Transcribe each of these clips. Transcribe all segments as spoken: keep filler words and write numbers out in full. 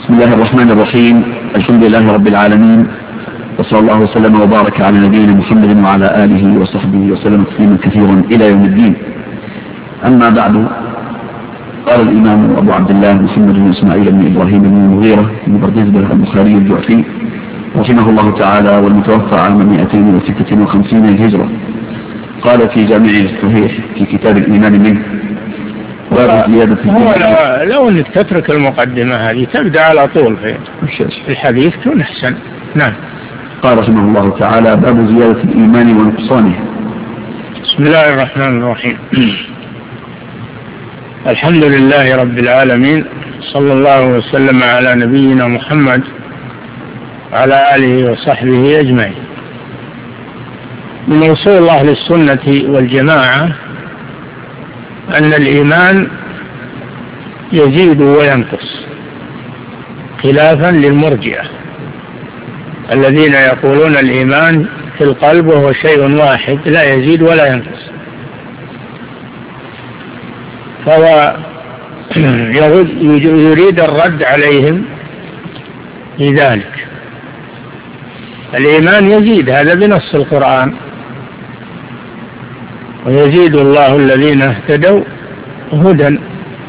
بسم الله الرحمن الرحيم. الحمد لله رب العالمين، وصلى الله وسلم وبارك على نبينا محمد وعلى آله وصحبه وسلم تسليما كثيرا إلى يوم الدين. أما بعد، قال الإمام أبو عبد الله محمد بن إسماعيل بن إبراهيم بن المغيرة بن برديزبة البخاري الجعفي رحمه الله تعالى، والمتوفى عام مئتين وستة وخمسين للهجرة، قال في جامع الصحيح في كتاب الإيمان منه: باب زيادة هو لو أنك تترك المقدمة هذه تبدأ على طول في الحديث كن أحسن. نعم. قال رحمه الله تعالى: باب زيادة الإيمان ونقصانه. بسم الله الرحمن الرحيم. الحمد لله رب العالمين، صلى الله وسلم على نبينا محمد وعلى آله وصحبه أجمعين. من أصول أهل السنة والجماعة أن الإيمان يزيد وينقص، خلافا للمرجئة الذين يقولون الإيمان في القلب وهو شيء واحد لا يزيد ولا ينقص. فهو يريد الرد عليهم لذلك. الإيمان يزيد، هذا بنص القرآن: ويزيد الله الذين اهتدوا هدى.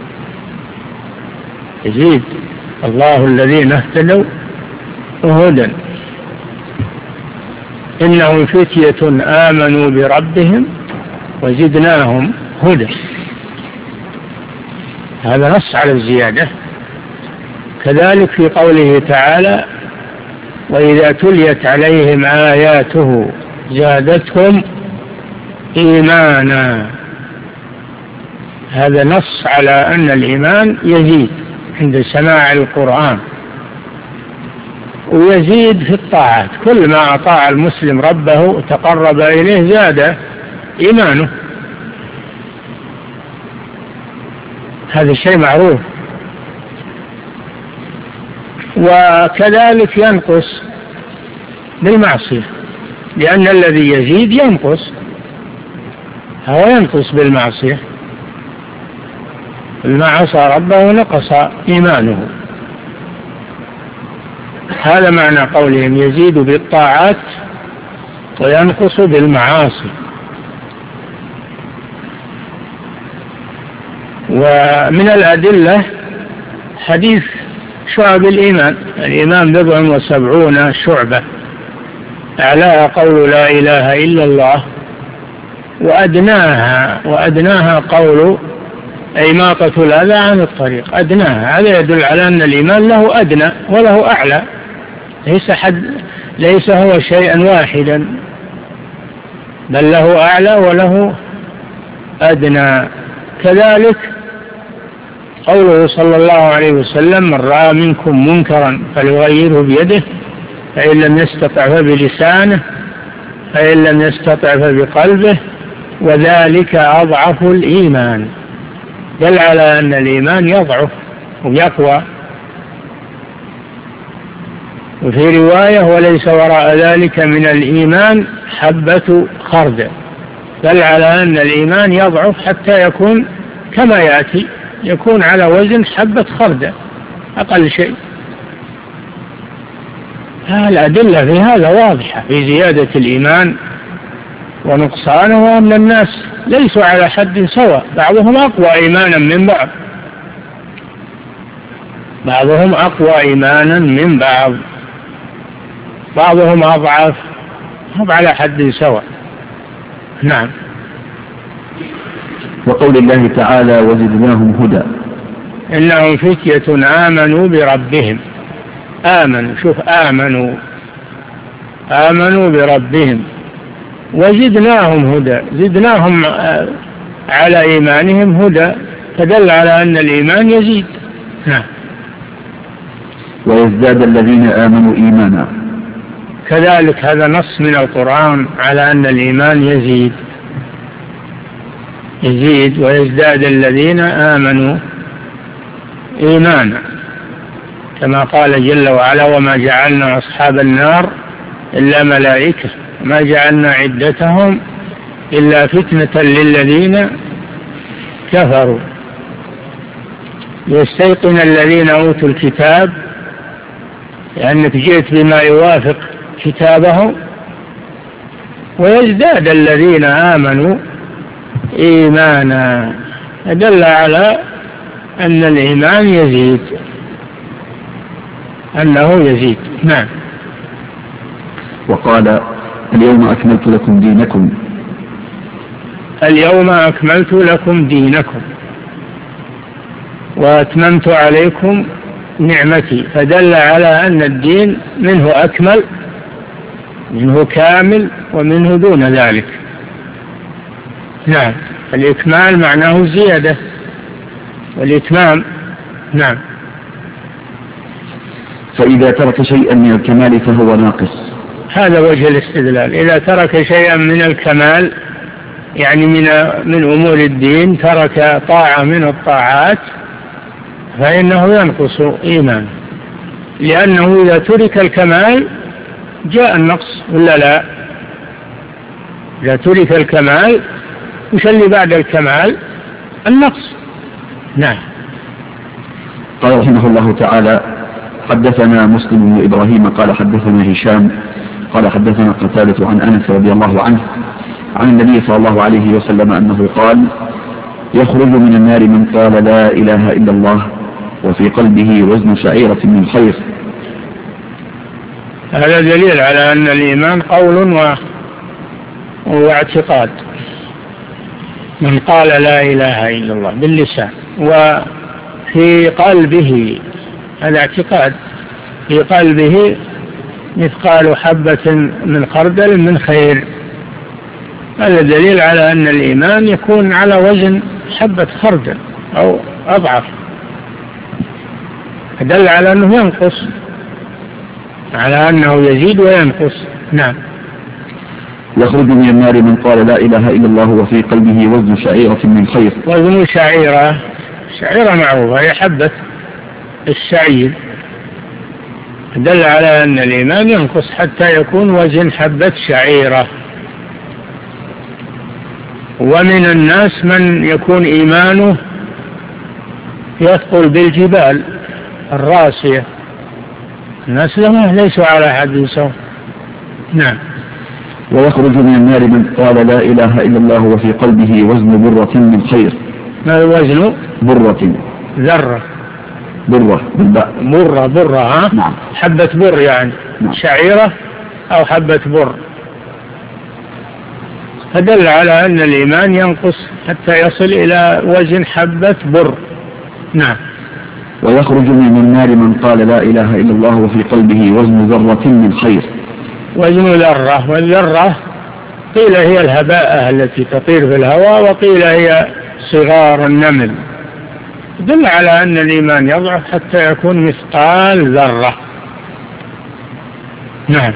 يزيد الله الذين اهتدوا هدى. إنهم فتية آمنوا بربهم وزدناهم هدى. هذا نص على الزيادة. كذلك في قوله تعالى: وإذا تليت عليهم آياته زادتهم إيمانا. هذا نص على أن الإيمان يزيد عند سماع القرآن، ويزيد في الطاعات. كل ما أطاع المسلم ربه وتقرب إليه زاد إيمانه، هذا شيء معروف. وكذلك ينقص بالمعصية، لأن الذي يزيد ينقص، هو ينقص بالمعصية. ما عصى ربه نقص إيمانه. هذا معنى قولهم يزيد بالطاعات وينقص بالمعاصي. ومن الأدلة حديث شعب الإيمان: الإيمان بضع وسبعون شعبة، أعلاها قول لا إله إلا الله، وأدناها وأدناها قول إماطة الأذى عن الطريق. أدناها، هذا يدل على أن الإيمان له أدنى وله أعلى، ليس حد ليس هو شيئا واحدا، بل له أعلى وله أدنى. كذلك قوله صلى الله عليه وسلم: من رأى منكم منكرا فليغيره بيده، فإن لم يستطع فبلسانه، فإن لم يستطع فبقلبه، وذلك أضعف الإيمان. دل على أن الإيمان يضعف ويقوى. وفي رواية: وليس وراء ذلك من الإيمان حبة خردل. دل على أن الإيمان يضعف حتى يكون كما يأتي، يكون على وزن حبة خردل أقل شيء. الأدلة في هذا واضحة في زيادة الإيمان ونقصانه، وأن الناس ليسوا على حد سواء، بعضهم أقوى إيمانا من بعض بعضهم أقوى إيمانا من بعض بعضهم أضعف، هم على حد سواء. نعم. وقول الله تعالى: وزدناهم هدى. إنهم فتية آمنوا بربهم. آمنوا، شوف، آمنوا آمنوا بربهم وزدناهم هدى. زدناهم على إيمانهم هدى، فدل على أن الإيمان يزيد. نعم. ويزداد الذين آمنوا إيمانا. كذلك هذا نص من القرآن على أن الإيمان يزيد يزيد ويزداد الذين آمنوا إيمانا، كما قال جل وعلا: وما جعلنا أصحاب النار إلا ملائكة ما جعلنا عدتهم إلا فتنة للذين كفروا. يستيقن الذين أوتوا الكتاب لأنك جئت بما يوافق كتابه، ويزداد الذين آمنوا إيمانا، دل على أن الإيمان يزيد، أنه يزيد. نعم. وقال اليوم أكملت لكم دينكم. اليوم أكملت لكم دينكم وأتممت عليكم نعمتي، فدل على أن الدين منه أكمل، منه كامل، ومنه دون ذلك. نعم. الإكمال معناه الزيادة والإتمام. نعم. فإذا ترك شيئا من الكمال فهو ناقص. هذا وجه الاستدلال. إذا ترك شيئا من الكمال، يعني من من أمور الدين، ترك طاعة من الطاعات، فإنه ينقص إيمان، لأنه إذا ترك الكمال جاء النقص ولا لا؟ إذا ترك الكمال وش اللي بعد الكمال؟ النقص. نعم. قال رحمه الله تعالى حدثنا مسلم بن إبراهيم قال حدثنا هشام قال حدثنا قتادة عن أنس رضي الله عنه عن النبي صلى الله عليه وسلم أنه قال يخرج من النار من قال لا إله إلا الله وفي قلبه وزن شعيرة من خير. هذا دليل على أن الإيمان قول و... واعتقاد. من قال لا إله إلا الله باللسان وفي قلبه، هذا اعتقاد، في قلبه مثقال حبة من خردل من خير. هذا دليل على أن الإيمان يكون على وزن حبة خردل أو أضعف، دل على أنه ينقص، على أنه يزيد وينقص. نعم. يخرج من النار من قال لا إله إلا الله وفي قلبه وزن شعيرة من خير. وزن شعيرة، شعيرة معروفة هي حبة الشعير، دل على أن الإيمان ينقص حتى يكون وزن حبة شعيرة. ومن الناس من يكون إيمانه يثقل بالجبال الراسية، الناس لهم ليسوا على حد سواء. نعم. ويخرج من النار من قال لا إله إلا الله وفي قلبه وزن برة من خير. ما الوزن؟ برة. ذرة. برة بالباء. برة برة ها؟ نعم. حبة بر يعني. نعم. شعيرة أو حبة بر. فدل على أن الإيمان ينقص حتى يصل إلى وزن حبة بر. نعم. ويخرج من النار من قال لا إله إلا الله وفي قلبه وزن ذرة من خير. وزن ذرة، والذرة قيل هي الهباء التي تطير في الهواء، وقيل هي صغار النمل. دل على أن الإيمان يضعف حتى يكون مثقال ذرة. نعم.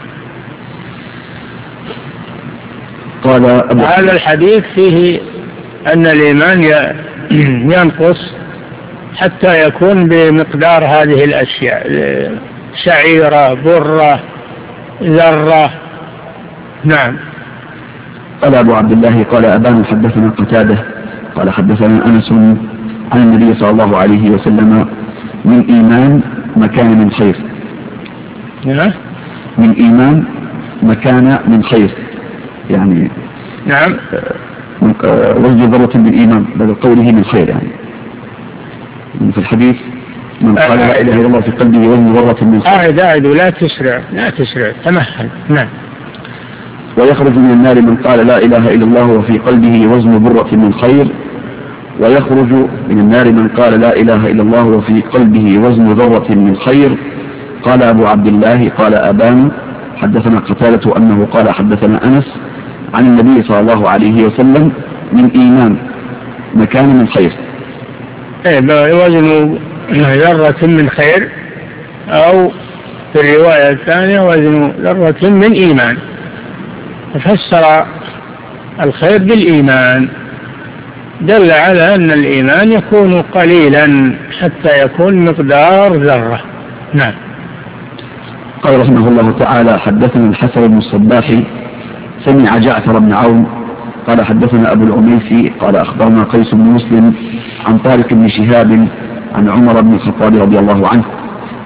قال هذا الحديث فيه أن الإيمان ينقص حتى يكون بمقدار هذه الأشياء، شعيرة، برة، ذرة. نعم. قال أبو عبد الله قال أبان حدثنا قتادة قال حدثنا أنس عن النبي صلى الله عليه وسلم من إيمان مكان من خير. نعم. من إيمان مكان من خير، يعني نعم وزن ذرة بالإيمان بدل قوله من خير، يعني في الحديث من قال لا إله إلا الله في قلبه وزن ذرة من خير. قاعد قاعد ولا تسرع لا تسرع تمهل. نعم. ويخرج من النار من قال لا إله إلا الله وفي قلبه وزن برة من خير. ويخرج من النار من قال لا إله إلا الله وفي قلبه وزن ذرة من خير. قال أبو عبد الله قال أبان حدثنا قتادة أنه قال حدثنا أنس عن النبي صلى الله عليه وسلم من إيمان مكان من خير. إيه وزن ذرة من خير، أو في الرواية الثانية وزن ذرة من إيمان. ففسر الخير بالإيمان، دل على أن الإيمان يكون قليلا حتى يكون مقدار ذرة. نعم. قال رحمه الله تعالى حدثنا الحسن بن الصباح سمع جعفر بن عون قال حدثنا أبو العميسي قال أخبرنا قيس بن مسلم عن طارق بن شهاب عن عمر بن الخطاب رضي الله عنه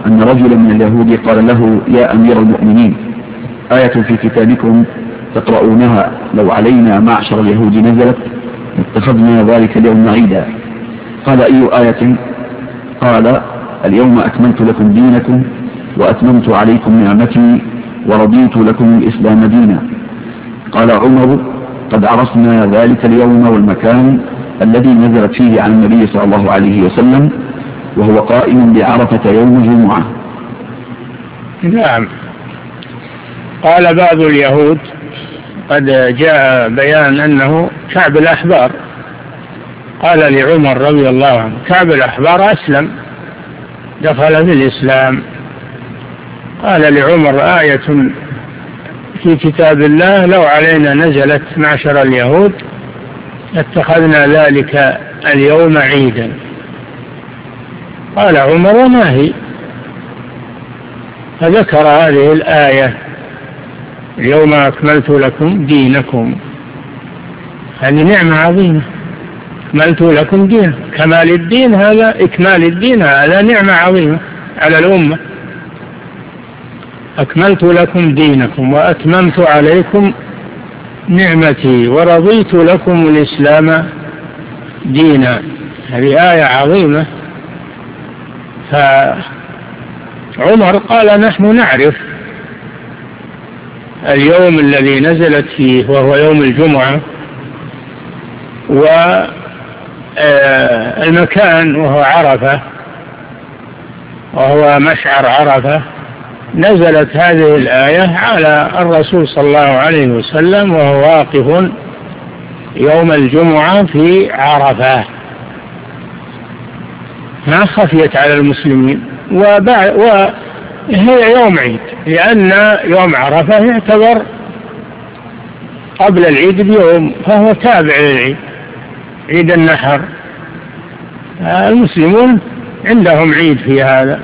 أن رجلا من اليهود قال له: يا أمير المؤمنين، آية في كتابكم تقرؤونها لو علينا معشر اليهود نزلت اتخذنا ذلك اليوم عيدا. قال: أي آية؟ قال: اليوم أكملت لكم دينكم وأتممت عليكم نعمتي ورضيت لكم الإسلام دينا. قال عمر: قد عرفنا ذلك اليوم والمكان الذي نزلت فيه عن النبي صلى الله عليه وسلم وهو قائم بعرفة يوم الجمعة. نعم. قال بعض اليهود، قد جاء بيان أنه كعب الأحبار قال لعمر رضي الله عنه: كعب الأحبار أسلم، دخل في الإسلام. قال لعمر: آية في كتاب الله لو علينا نزلت معشر اليهود اتخذنا ذلك اليوم عيدا. قال عمر: وما هي؟ فذكر هذه الآية: اليوم أكملت لكم دينكم. هذه نعمة عظيمة، أكملت لكم دين، كمال الدين هذا، إكمال الدين هذا نعمة عظيمة على الأمة. أكملت لكم دينكم وأتممت عليكم نعمتي ورضيت لكم الإسلام دينا. هذه آية عظيمة. فعمر قال: نحن نعرف اليوم الذي نزلت فيه وهو يوم الجمعة، والمكان وهو عرفة، وهو مشعر عرفة. نزلت هذه الآية على الرسول صلى الله عليه وسلم وهو واقف يوم الجمعة في عرفة، ما خفيت على المسلمين، وهي يوم عيد، لأن يوم عرفة يعتبر قبل العيد بيوم، فهو تابع للعيد، عيد النحر. المسلمون عندهم عيد في هذا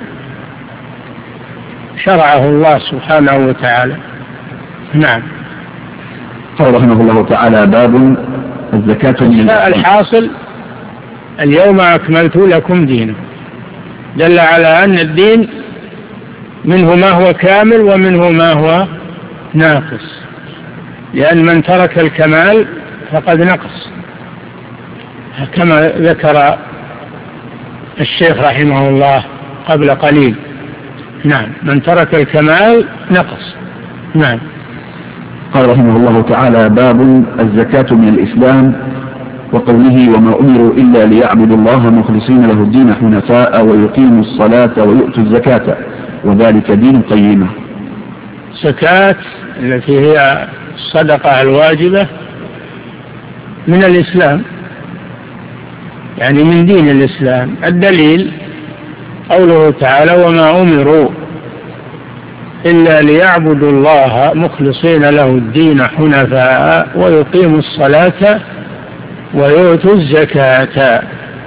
شرعه الله سبحانه وتعالى. نعم. قال رحمه الله تعالى: باب الزكاة. الحاصل: اليوم أكملت لكم دينكم، دل على أن الدين منه ما هو كامل ومنه ما هو ناقص، لأن من ترك الكمال فقد نقص، كما ذكر الشيخ رحمه الله قبل قليل. نعم، من ترك الكمال نقص. نعم. قال رحمه الله تعالى: باب الزكاة من الإسلام، وقوله: وما أمروا إلا ليعبدوا الله مخلصين له الدين حنفاء ويقيموا الصلاة ويؤتوا الزكاة وذلك دين القيمة. الزكاة التي هي الصدقة الواجبة من الإسلام، يعني من دين الإسلام. الدليل قوله تعالى: وما أمروا إلا ليعبدوا الله مخلصين له الدين حنفاء ويقيموا الصلاة ويؤتوا الزكاة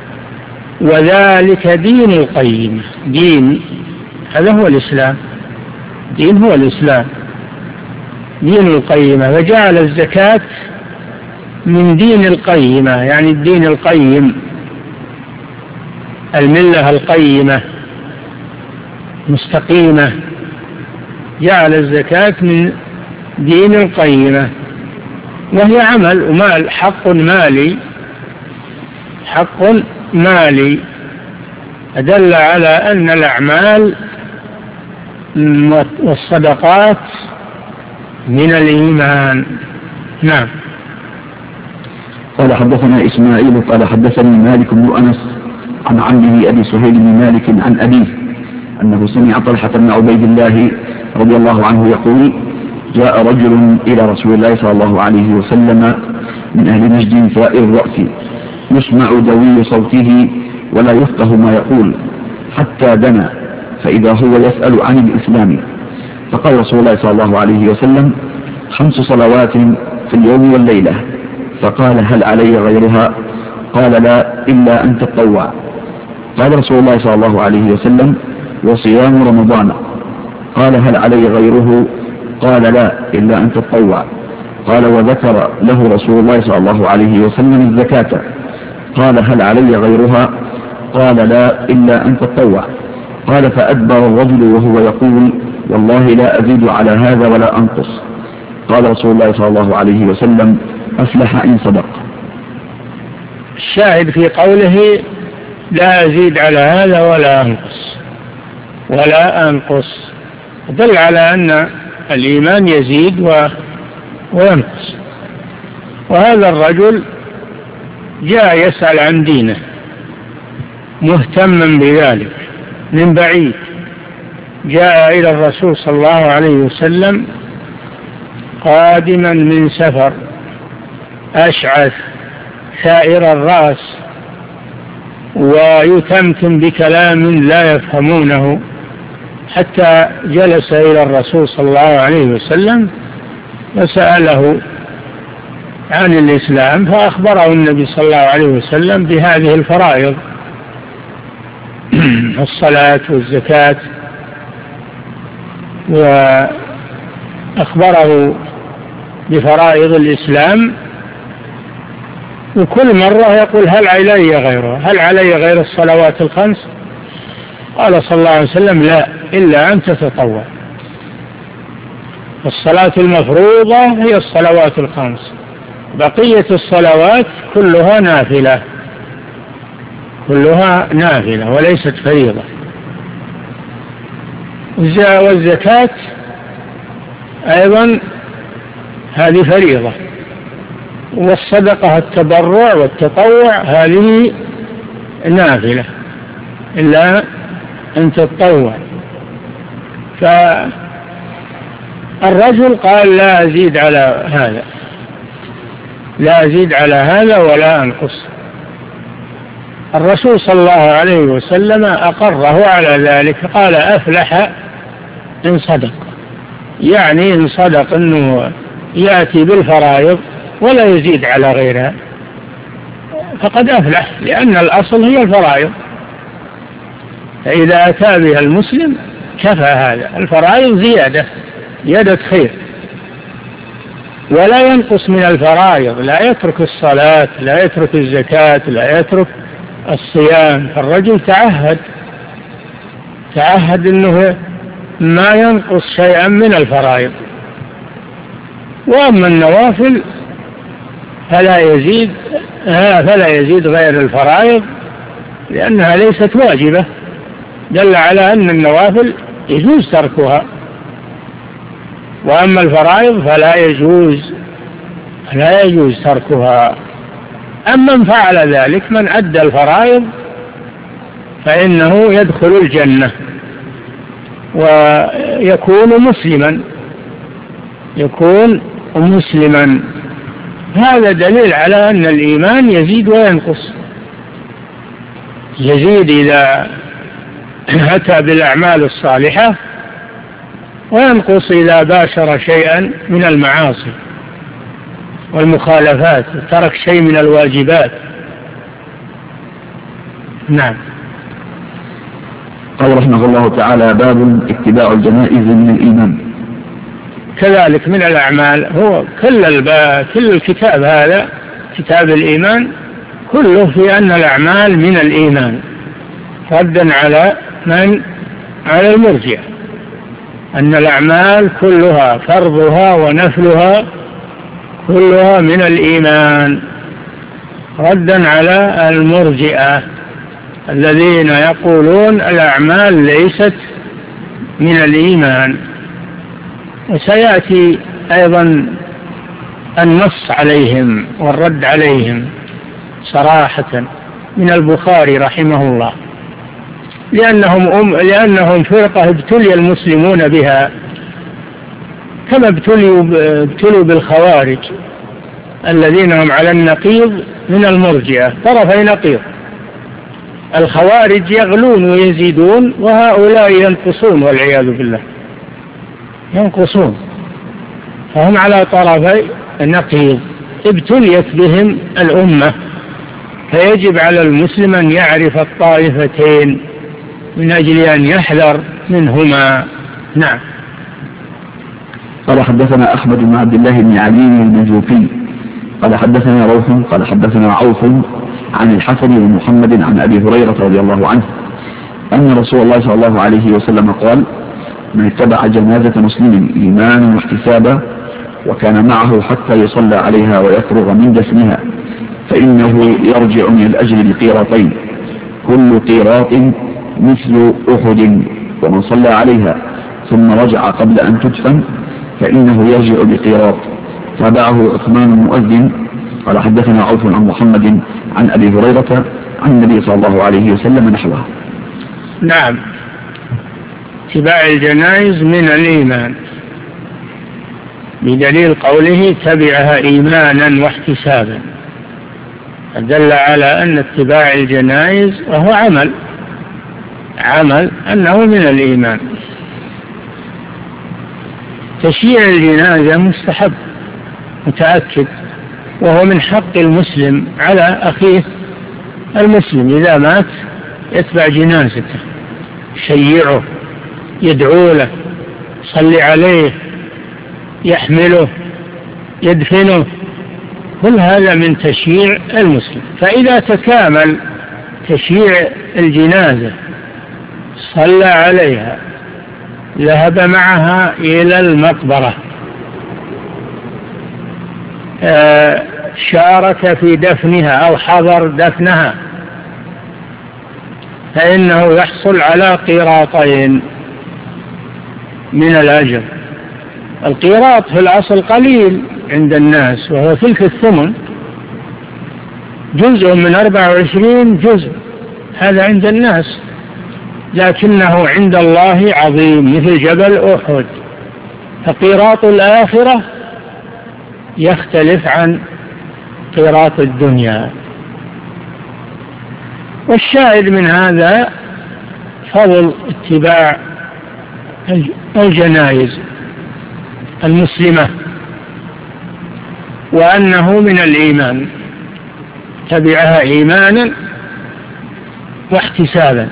وذلك دين القيمة. دين هذا هو الإسلام، دين هو الإسلام، دين القيمة. فجعل الزكاة من دين القيمة، يعني الدين القيم، الملة القيمة مستقيمة. جعل الزكاة من دين القيمة، وهي عمل ومال، حق مالي، حق مالي. أدل على أن الأعمال والصدقات من الإيمان. نعم. قال: حدثنا إسماعيل قال حدثني مالك بن أنس عن عمه أبي سهيل بن مالك عن أبيه أنه سمع طلحة بن عبيد الله رضي الله عنه يقول: جاء رجل إلى رسول الله صلى الله عليه وسلم من أهل نجد ثائر الرأس، يسمع دوي صوته ولا يفقه ما يقول، حتى دنا، فإذا هو يسأل عن الإسلام. فقال رسول الله صلى الله عليه وسلم: خمس صلوات في اليوم والليلة. فقال: هل علي غيرها؟ قال: لا، إلا أن تتطوع. قال رسول الله صلى الله عليه وسلم: وصيام رمضان. قال: هل علي غيره؟ قال: لا، إلا أن تتطوع. قال: وذكر له رسول الله صلى الله عليه وسلم الزكاة. قال: هل علي غيرها؟ قال: لا، إلا أن تتطوع. قال فأدبر الرجل وهو يقول والله لا أزيد على هذا ولا أنقص. قال رسول الله صلى الله عليه وسلم أفلح إن صدق. الشاهد في قوله لا أزيد على هذا ولا أنقص ولا أنقص دل على أن الإيمان يزيد وينقص. وهذا الرجل جاء يسأل عن دينه مهتما بذلك من بعيد، جاء إلى الرسول صلى الله عليه وسلم قادما من سفر أشعث ثائر الرأس ويتمتم بكلام لا يفهمونه، حتى جلس إلى الرسول صلى الله عليه وسلم وسأله عن الإسلام، فأخبره النبي صلى الله عليه وسلم بهذه الفرائض الصلاة والزكاة، وأخبره بفرائض الإسلام. وكل مرة يقول هل علي غيره هل علي غير الصلوات الخمس؟ قال صلى الله عليه وسلم لا إلا أن تتطوع. الصلاة المفروضة هي الصلوات الخمس، بقية الصلوات كلها نافلة كلها نافلة وليست فريضة. والزكاة أيضا هذه فريضة، والصدقة التبرع والتطوع هذه نافلة إلا أن تتطوع. فالرجل قال لا أزيد على هذا لا أزيد على هذا ولا أنقص. الرسول صلى الله عليه وسلم أقره على ذلك، قال أفلح إن صدق، يعني إن صدق أنه يأتي بالفرائض ولا يزيد على غيرها فقد أفلح، لأن الأصل هي الفرائض، فإذا أتى بها المسلم كفى هذا. الفرائض زيادة زيادة خير، ولا ينقص من الفرائض، لا يترك الصلاة لا يترك الزكاة لا يترك الصيام. فالرجل تعهد تعهد أنه ما ينقص شيئا من الفرائض. وأما النوافل فلا يزيد فلا يزيد غير الفرائض، لأنها ليست واجبة، دل على أن النوافل يجوز تركها، وأما الفرائض فلا يجوز لا يجوز تركها. أما من فعل ذلك من أدى الفرائض فإنه يدخل الجنة ويكون مسلما يكون مسلما. هذا دليل على أن الإيمان يزيد وينقص، يزيد إذا أتى بالأعمال الصالحة، وينقص إذا باشر شيئا من المعاصي والمخالفات وترك شيء من الواجبات. نعم. قال رحمه الله تعالى باب اتباع الجنائز من الإيمان. كذلك من الأعمال، هو كل الباب كل الكتاب هذا كتاب الإيمان كله في أن الأعمال من الإيمان، ردا على من على المرجئة أن الأعمال كلها فرضها ونفلها كلها من الإيمان، ردا على المرجئة الذين يقولون الأعمال ليست من الإيمان. وسيأتي أيضا النص عليهم والرد عليهم صراحة من البخاري رحمه الله، لأنهم, أم لأنهم فرقة ابتلي المسلمون بها كما ابتلوا, ابتلوا بالخوارج الذين هم على النقيض من المرجئة، طرفي نقيض. الخوارج يغلون ويزيدون، وهؤلاء ينقصون والعياذ بالله، ينقصون، فهم على طرفي النقيض. ابتليت بهم الأمة، فيجب على المسلم أن يعرف الطائفتين من أجل أن يحذر منهما. نعم. قال حدثنا أحمد بن عبد الله بن علي المنجوفي قال حدثنا روح قال حدثنا عوف عن الحسن بن محمد عن أبي هريرة رضي الله عنه أن رسول الله صلى الله عليه وسلم قال: من اتبع جنازة مسلم إيمانا واحتسابا وكان معه حتى يصلى عليها ويفرغ من دفنها فإنه يرجع من الأجر بقيراطين، كل قيراط مثل أحد، ومن صلى عليها ثم رجع قبل أن تدفن فإنه يرجع بقيراط. تابعه عثمان المؤذن قال: حدثنا عوف عن محمد عن أبي هريرة عن النبي صلى الله عليه وسلم نحوه. نعم، اتباع الجنائز من الإيمان بدليل قوله: تبعها إيمانا واحتسابا، دل على أن اتباع الجنائز وهو عمل عمل أنه من الإيمان. تشييع الجنازة مستحب متأكد، وهو من حق المسلم على أخيه المسلم إذا مات يتبع جنازته، يشيعه، يدعو له، يصلي عليه، يحمله، يدفنه، كل هذا من تشييع المسلم. فإذا تكامل تشييع الجنازة، صلى عليها، ذهب معها إلى المقبرة، شارك في دفنها أو حضر دفنها، فإنه يحصل على قيراطين من الأجر. القيراط في الأصل قليل عند الناس، وهو تلك الثمن، جزء من أربع وعشرين جزء، هذا عند الناس، لكنه عند الله عظيم مثل جبل أحد. فقيراط الآخرة يختلف عن قيراط الدنيا. والشاهد من هذا فضل اتباع الجنائز المسلمة، وأنه من الإيمان، تبعها إيمانا واحتسابا.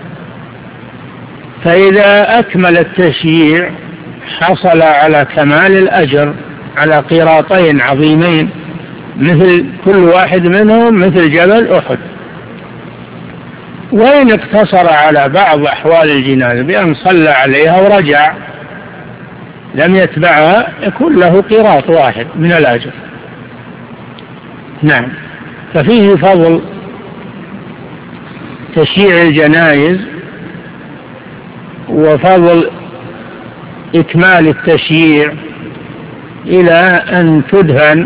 فإذا أكمل التشييع حصل على كمال الأجر، على قيراطين عظيمين، مثل كل واحد منهم مثل جبل أحد. وإن اقتصر على بعض أحوال الجنازة بأن صلى عليها ورجع لم يتبعها، يكون له قيراط واحد من الأجر. نعم، ففيه فضل تشييع الجنائز وفضل إكمال التشييع إلى أن تدفن،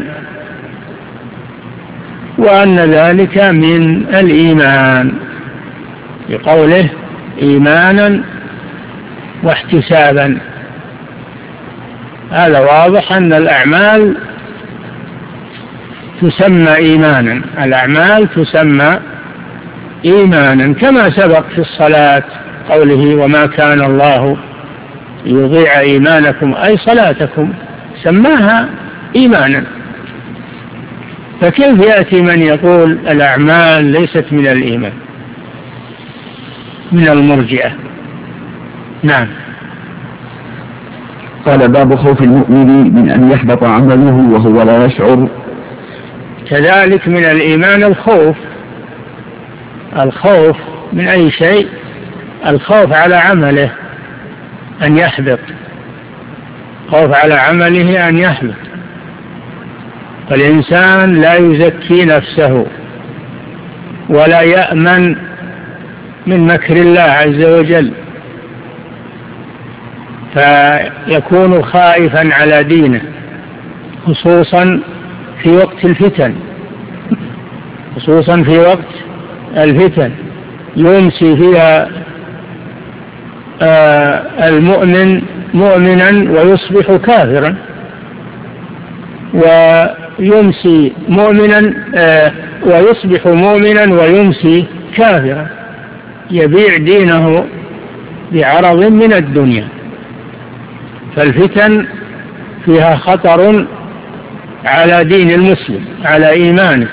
وأن ذلك من الإيمان بقوله إيمانا واحتسابا. هذا واضح أن الأعمال تسمى إيمانا، الأعمال تسمى إيمانا، كما سبق في الصلاة قوله: وما كان الله يضيع إيمانكم، أي صلاتكم، سماها إيمانا. فكيف يأتي من يقول الأعمال ليست من الإيمان؟ من المرجئة. نعم. قال: باب خوف المؤمن من أن يحبط عمله وهو لا يشعر. كذلك من الإيمان الخوف، الخوف من أي شيء، الخوف على عمله أن يحبط، خوف على عمله أن يحبط. فالإنسان لا يزكي نفسه ولا يأمن من مكر الله عز وجل، فيكون خائفا على دينه، خصوصا في وقت الفتن، خصوصا في وقت الفتن يمسي فيها آه المؤمن مؤمنا ويصبح كافرا، ويمسي مؤمنا آه ويصبح مؤمنا ويمسي كافرا، يبيع دينه بعرض من الدنيا. فالفتن فيها خطر على دين المسلم، على إيمانه.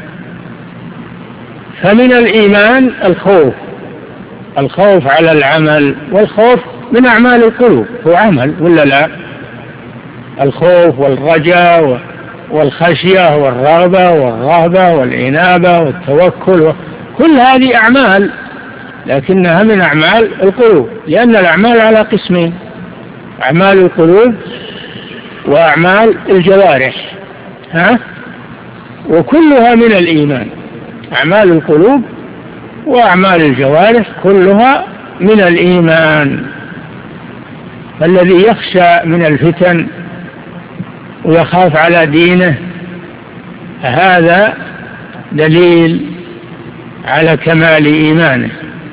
فمن الإيمان الخوف، الخوف على العمل، والخوف من أعمال القلوب، هو عمل ولا لا؟ الخوف والرجاء والخشية والرغبة والرهبة والإنابة والتوكل، كل هذه أعمال لكنها من أعمال القلوب، لأن الأعمال على قسمين: أعمال القلوب وأعمال الجوارح، ها؟ وكلها من الإيمان. أعمال القلوب وأعمال الجوارح كلها من الإيمان. فالذي يخشى من الفتن ويخاف على دينه هذا دليل على كمال إيمانه،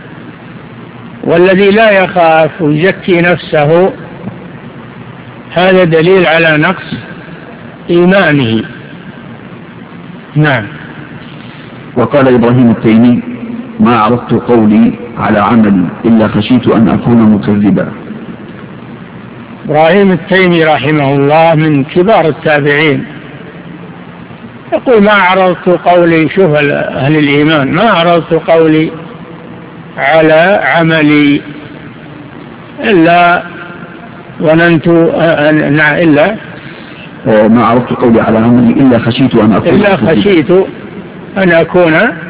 والذي لا يخاف ويزكي نفسه هذا دليل على نقص إيمانه. نعم. وقال إبراهيم التيمي: ما عرضت قولي على عملي إلا خشيت أن أكون مكذبا. إبراهيم التيمي رحمه الله من كبار التابعين يقول: ما عرضت قولي، شوف أهل الإيمان، ما عرضت قولي على عملي إلا ظننت إلا ما عرضت قولي على عملي إلا خشيت أن أكون إلا خشيت أن أكون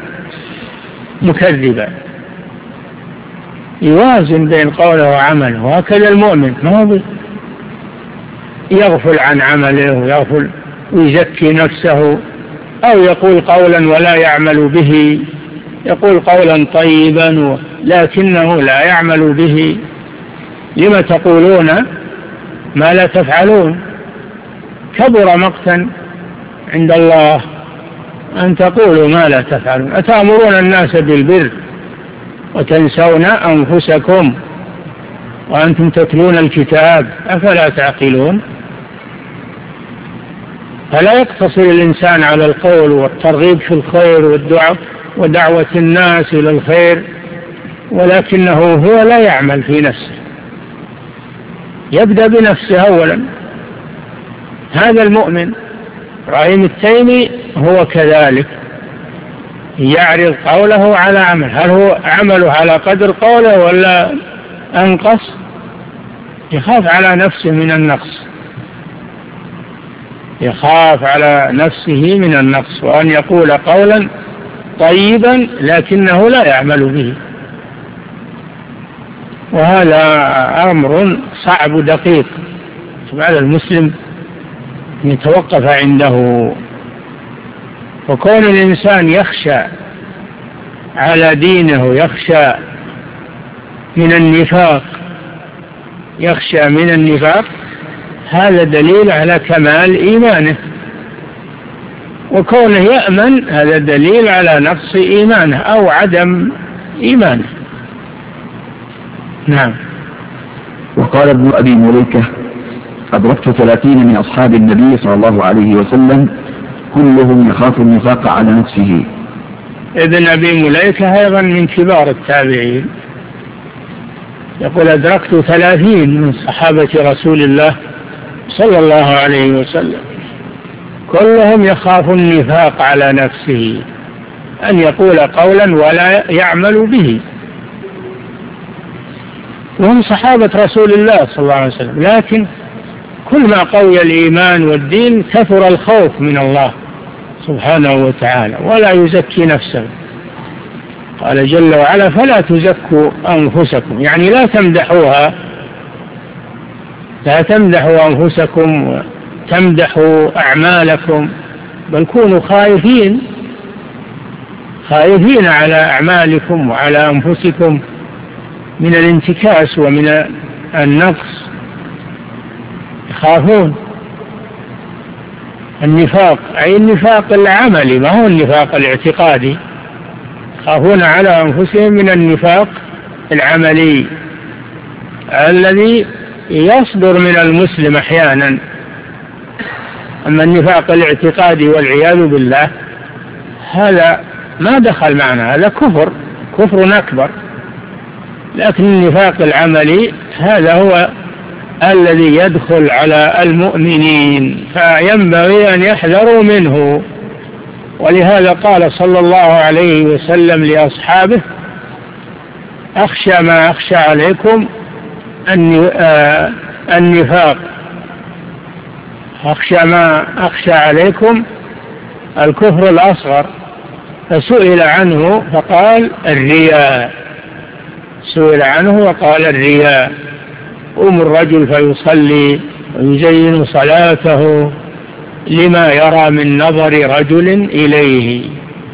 مكذبا. يوازن بين قوله وعمله، وهكذا المؤمن ما هو يغفل عن عمله ويغفل ويزكي نفسه، أو يقول قولا ولا يعمل به، يقول قولا طيبا لكنه لا يعمل به. لما تقولون ما لا تفعلون؟ كبر مقتا عند الله أن تقولوا ما لا تفعلون. أتأمرون الناس بالبر وتنسون أنفسكم وأنتم تتلون الكتاب أفلا تعقلون؟ فلا يقتصر الإنسان على القول والترغيب في الخير والدعوة ودعوة الناس إلى الخير، ولكنه هو لا يعمل في نفسه، يبدأ بنفسه أولا. هذا المؤمن إبراهيم التيمي هو كذلك، يعرض قوله على عمل. هل هو عمله على قدر قوله ولا أنقص؟ يخاف على نفسه من النقص، يخاف على نفسه من النقص، وأن يقول قولا طيبا لكنه لا يعمل به، وهذا أمر صعب دقيق على المسلم يتوقف عنده. وكون الإنسان يخشى على دينه، يخشى من النفاق، يخشى من النفاق هذا دليل على كمال إيمانه، وكونه يأمن هذا دليل على نقص إيمانه أو عدم إيمانه. نعم. وقال ابن أبي مليكة: أدركت ثلاثين من أصحاب النبي صلى الله عليه وسلم كلهم يخاف النفاق على نفسه. ابن أبي مليكة أيضا من كبار التابعين يقول: أدركت ثلاثين من صحابة رسول الله صلى الله عليه وسلم كلهم يخاف النفاق على نفسه، أن يقول قولا ولا يعمل به، وهم صحابة رسول الله صلى الله عليه وسلم. لكن كل ما قوي الإيمان والدين كثر الخوف من الله سبحانه وتعالى، ولا يزكي نفسه. قال جل وعلا: فلا تزكوا أنفسكم، يعني لا تمدحوها، لا تمدحوا أنفسكم وتمدحوا أعمالكم، بل كونوا خائفين خائفين على أعمالكم وعلى أنفسكم من الانتكاس ومن النقص، يخافون. النفاق أي النفاق العملي، ما هو النفاق الاعتقادي، يخافون على أنفسهم من النفاق العملي الذي يصدر من المسلم أحيانا. أما النفاق الاعتقادي والعياذ بالله هذا ما دخل معنا، هذا كفر كفر أكبر. لكن النفاق العملي هذا هو الذي يدخل على المؤمنين، فينبغي أن يحذروا منه. ولهذا قال صلى الله عليه وسلم لأصحابه: أخشى ما أخشى عليكم النفاق، أخشى ما أخشى عليكم الكفر الأصغر. فسئل عنه فقال: الرياء. سئل عنه وقال الرياء. قوم الرجل فيصلي ويزين صلاته لما يرى من نظر رجل إليه،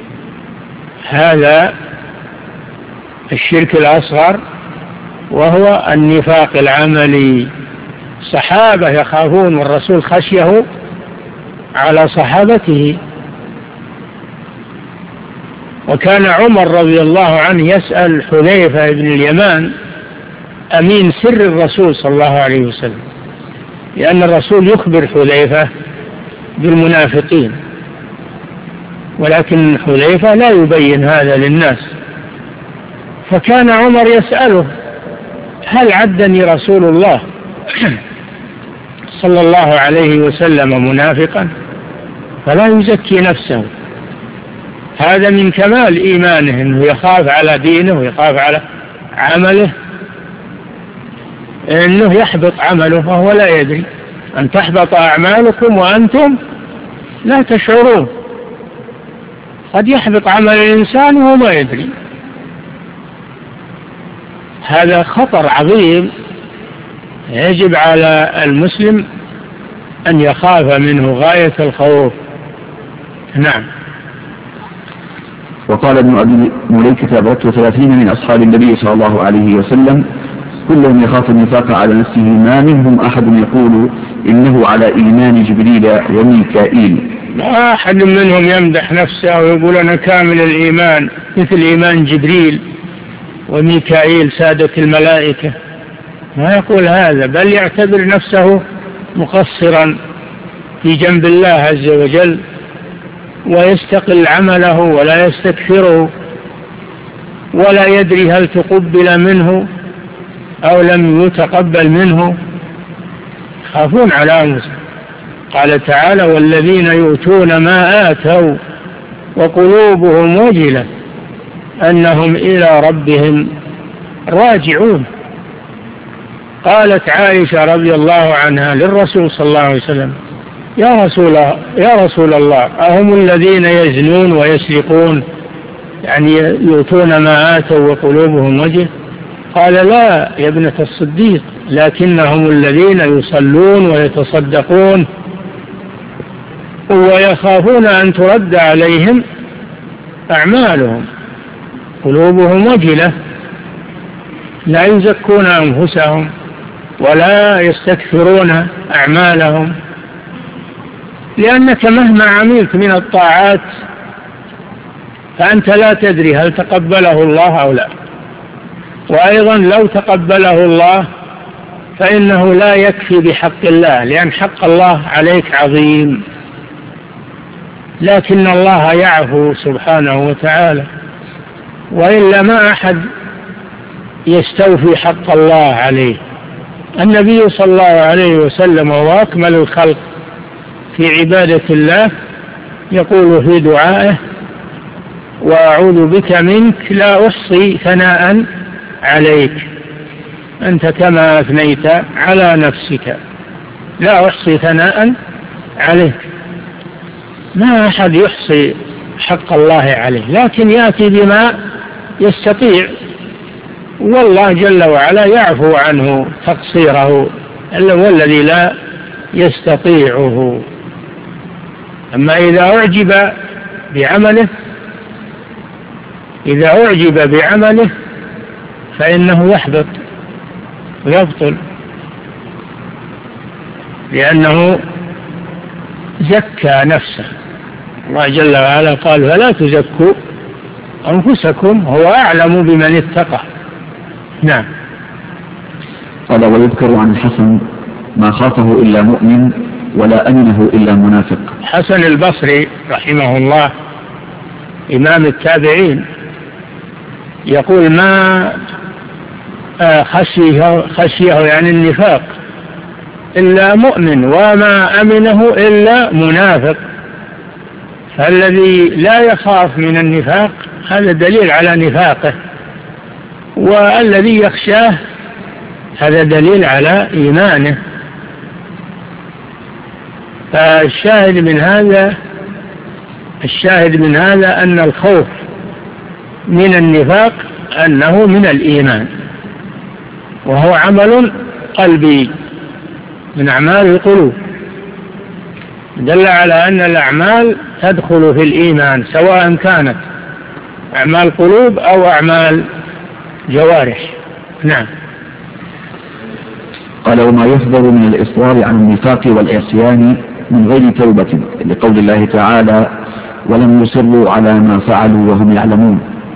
هذا الشرك الأصغر وهو النفاق العملي. صحابة يخافون والرسول خشيه على صحابته. وكان عمر رضي الله عنه يسأل حذيفة بن اليمان أمين سر الرسول صلى الله عليه وسلم، لأن الرسول يخبر حذيفة بالمنافقين، ولكن حذيفة لا يبين هذا للناس. فكان عمر يسأله هل عدني رسول الله صلى الله عليه وسلم منافقا؟ فلا يزكي نفسه. هذا من كمال إيمانه، أنه يخاف على دينه ويخاف على عمله، أنه يحبط عمله وهو لا يدري، أن تحبط أعمالكم وأنتم لا تشعرون. قد يحبط عمل الإنسان وهو ما يدري. هذا خطر عظيم يجب على المسلم أن يخاف منه غاية الخوف. نعم. وقال ابن أبي مليكة أبرت ثلاثين من أصحاب النبي صلى الله عليه وسلم كلهم يخاف النفاق على نفسه، ما منهم أحد يقول إنه على إيمان جبريل وميكائيل. ما أحد منهم يمدح نفسه ويقول أنا كامل الإيمان مثل إيمان جبريل وميكائيل سادة الملائكة، ما يقول هذا، بل يعتبر نفسه مقصرا في جنب الله عز وجل، ويستقل عمله ولا يستكثره، ولا يدري هل تقبل منه أو لم يتقبل منه. خافون على أنفسهم. قال تعالى والذين يؤتون ما آتوا وقلوبهم وجلة أنهم إلى ربهم راجعون. قالت عائشة رضي الله عنها للرسول صلى الله عليه وسلم يا رسول, يا رسول الله أهم الذين يزنون ويسرقون، يعني يؤتون ما آتوا وقلوبهم وجلة؟ قال لا يا ابنة الصديق، لكنهم الذين يصلون ويتصدقون ويخافون أن ترد عليهم أعمالهم، قلوبهم وجلة، لا يزكون أنفسهم ولا يستكثرون أعمالهم. لأنك مهما عملت من الطاعات فأنت لا تدري هل تقبله الله أو لا، وأيضا لو تقبله الله فإنه لا يكفي بحق الله، لأن حق الله عليك عظيم، لكن الله يعفو سبحانه وتعالى، وإلا ما أحد يستوفي حق الله عليه. النبي صلى الله عليه وسلم وهو أكمل الخلق في عبادة الله يقول في دعائه وأعوذ بك منك لا أحصي ثناء عليك أنت كما أثنيت على نفسك، لا أحصي ثناء عليك. ما أحد يحصي حق الله عليه، لكن يأتي بما يستطيع، والله جل وعلا يعفو عنه تقصيره والذي لا يستطيعه. أما إذا أعجب بعمله إذا أعجب بعمله فإنه يحبط ويبطل، لأنه زكى نفسه. الله جل وعلا قال فلا تزكوا أنفسكم هو أعلم بمن اتقى. نعم. قال ويذكر عن الحسن ما خافه إلا مؤمن ولا أمنه إلا منافق. حسن البصري رحمه الله إمام التابعين يقول ما خشيه, خشيه يعني النفاق إلا مؤمن وما أمنه إلا منافق. فالذي لا يخاف من النفاق هذا دليل على نفاقه، والذي يخشاه هذا دليل على إيمانه. فالشاهد من هذا الشاهد من هذا أن الخوف من النفاق أنه من الإيمان. وهو عمل قلبي من أعمال القلوب، دل على أن الأعمال تدخل في الإيمان سواء كانت أعمال قلوب أو أعمال جوارح. نعم. قال وما يحذر من الإصرار عن النفاق والعصيان من غير توبة، لقول الله تعالى ولم يصروا على ما فعلوا وهم يعلمون.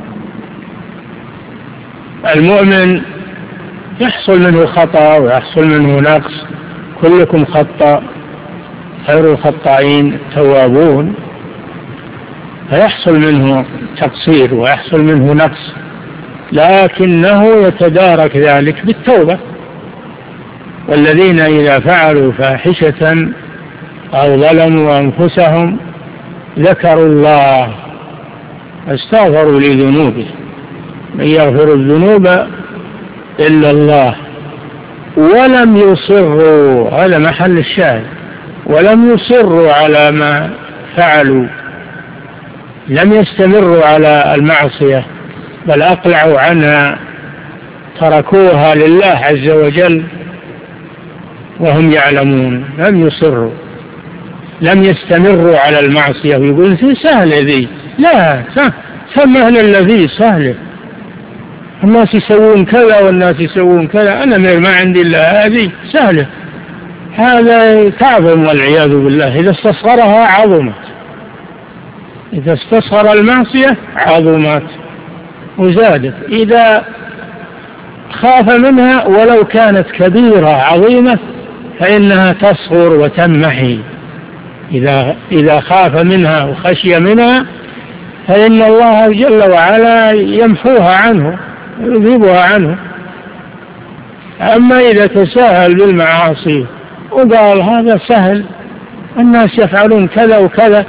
المؤمن يحصل منه خطأ ويحصل منه نقص، كلكم خطأ خير الخطائين التوابون، فيحصل منه تقصير ويحصل منه نقص، لكنه يتدارك ذلك بالتوبة. والذين إذا فعلوا فاحشة أو ظلموا أنفسهم ذكروا الله استغفروا لذنوبهم، من يغفر الذنوب إلا الله ولم يصروا، هذا محل الشاهد، ولم يصروا على ما فعلوا، لم يستمروا على المعصية بل أقلعوا عنها، تركوها لله عز وجل وهم يعلمون، لم يصروا، لم يستمروا على المعصية ويقول سهلة ذي، لا سمهنا الذي سهلة، الناس يسوون كذا والناس يسوون كذا، أنا ما عندي إلا هذه سهلة، هذا تعظم والعياذ بالله. إذا استصغرها عظمت، إذا استصغر المعصية عظمت وزادت، إذا خاف منها ولو كانت كبيرة عظيمة فإنها تصغر وتنمحي. إذا إذا خاف منها وخشي منها فإن الله جل وعلا يمحوها عنه يذهبها عنه. أما إذا تساهل بالمعاصي وقال هذا سهل، الناس يفعلون كذا وكذا،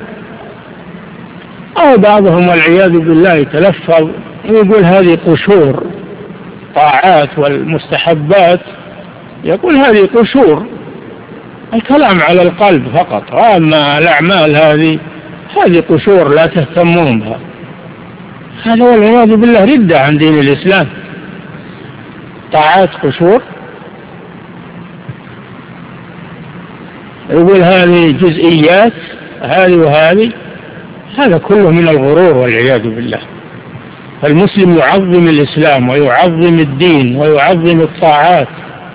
أو بعضهم والعياذ بالله يتلفظ ويقول هذه قشور طاعات والمستحبات، يقول هذه قشور، الكلام على القلب فقط، وأما الأعمال هذه هذه قشور لا تهتمون بها، هذا والعياذ بالله ردة عن دين الإسلام. طاعات قشور، يقول هذه جزئيات هذه وهذه، هذا كله من الغرور والعياذ بالله. فالمسلم يعظم الإسلام ويعظم الدين ويعظم الطاعات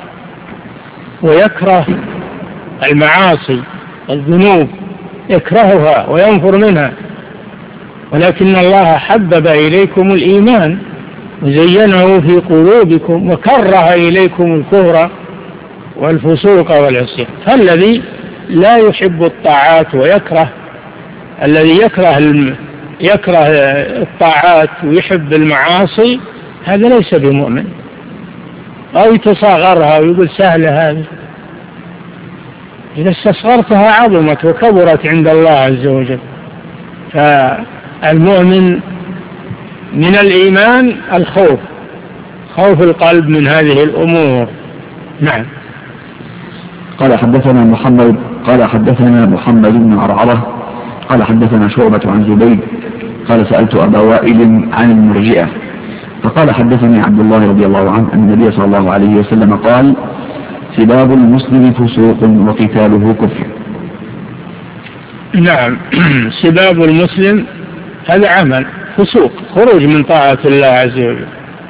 ويكره المعاصي الذنوب، يكرهها وينفر منها، ولكن الله حبب إليكم الإيمان وزينه في قلوبكم وكره إليكم الكفر والفسوق والعصيان. فالذي لا يحب الطاعات ويكره، الذي يكره الم... يكره الطاعات ويحب المعاصي، هذا ليس بمؤمن. أو يتصاغرها ويقول سهلة هذه، إذا استصغرتها عظمت وكبرت عند الله عز وجل. فالمؤمن من الإيمان الخوف، خوف القلب من هذه الأمور. نعم. قال حدثنا محمد قال حدثنا محمد بن عرعرة قال حدثنا شعبة عن زبيد قال سألت أبا وائل عن المرجئة فقال حدثني عبد الله رضي الله عنه أن النبي صلى الله عليه وسلم قال سباب المسلم فسوق وقتاله كفر. نعم. سباب المسلم هذا عمل فسوق، خروج من طاعة الله عز وجل.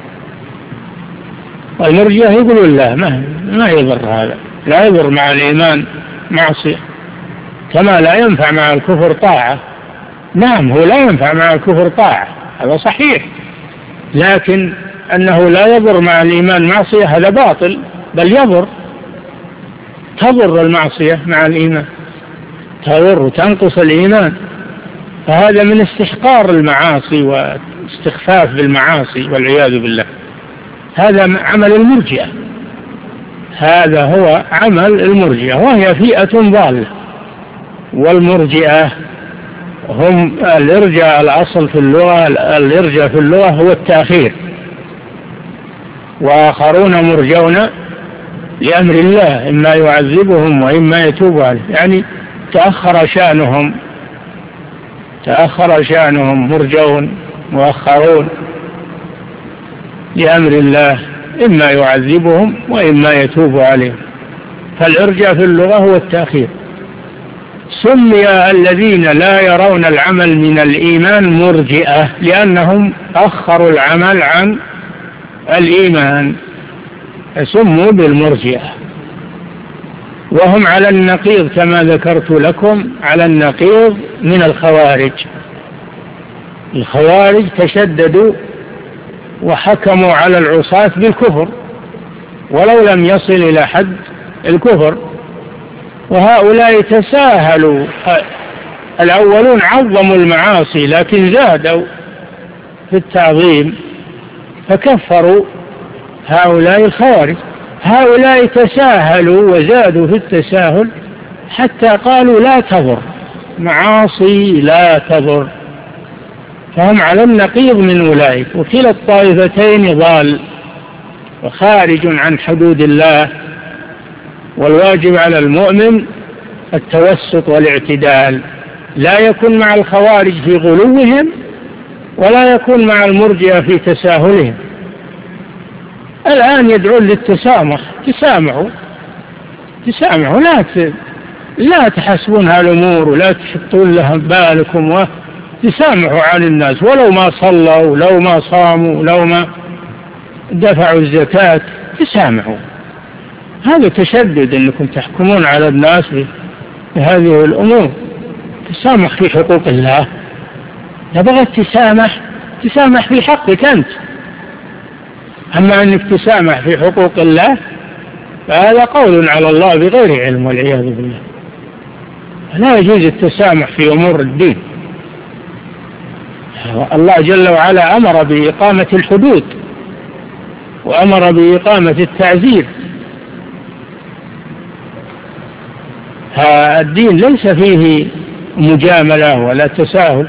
والمرجئة يقولون الله ما, ما يضر هذا، لا يضر مع الإيمان معصية، كما لا ينفع مع الكفر طاعة. نعم، هو لا ينفع مع الكفر طاعة، هذا صحيح، لكن أنه لا يضر مع الإيمان معصية هذا باطل، بل يضر، تضر المعصية مع الإيمان، تضر وتنقص الإيمان. فهذا من استحقار المعاصي واستخفاف بالمعاصي والعياذ بالله. هذا عمل المرجئة، هذا هو عمل المرجئة، وهي فئة ضالة. والمرجئة هم الإرجاء، الأصل في اللغة الإرجاء في اللغة هو التأخير، وآخرون مرجون لأمر الله إما يعذبهم وإما يتوب عليه، يعني تأخر شأنهم، تأخر شأنهم، مرجون مؤخرون لأمر الله إما يعذبهم وإما يتوب عليهم، فالإرجاء في اللغة هو التأخير. سمي الذين لا يرون العمل من الإيمان مرجئة لأنهم أخروا العمل عن الإيمان، سموا بالمرجئة، وهم على النقيض كما ذكرت لكم، على النقيض من الخوارج. الخوارج تشددوا وحكموا على العصاة بالكفر ولو لم يصل إلى حد الكفر، وهؤلاء تساهلوا. الأولون عظموا المعاصي لكن زادوا في التعظيم فكفروا هؤلاء الخوارج. هؤلاء تساهلوا وزادوا في التساهل حتى قالوا لا تضر، معاصي لا تضر، فهم على النقيض من أولئك. وكلا الطائفتين ضال وخارج عن حدود الله، والواجب على المؤمن التوسط والاعتدال، لا يكون مع الخوارج في غلوهم ولا يكون مع المرجئة في تساهلهم. الآن يدعون للتسامح، تسامحوا تسامحوا، لا ت... لا تحسبون هالأمور ولا تحطون لها بالكم، وتسامحوا عن الناس ولو ما صلوا، لو ما صاموا، لو ما دفعوا الزكاة، تسامحوا. هذا تشدد أنكم تحكمون على الناس بهذه الأمور. تسامح في حقوق الله، إذا بغيت تسامح تسامح في حقك أنت، أما أنك تسامح في حقوق الله فهذا قول على الله بغير علم والعياذ بالله. لا يجوز التسامح في أمور الدين. الله جل وعلا أمر بإقامة الحدود وأمر بإقامة التعزير. الدين ليس فيه مجاملة ولا تساهل.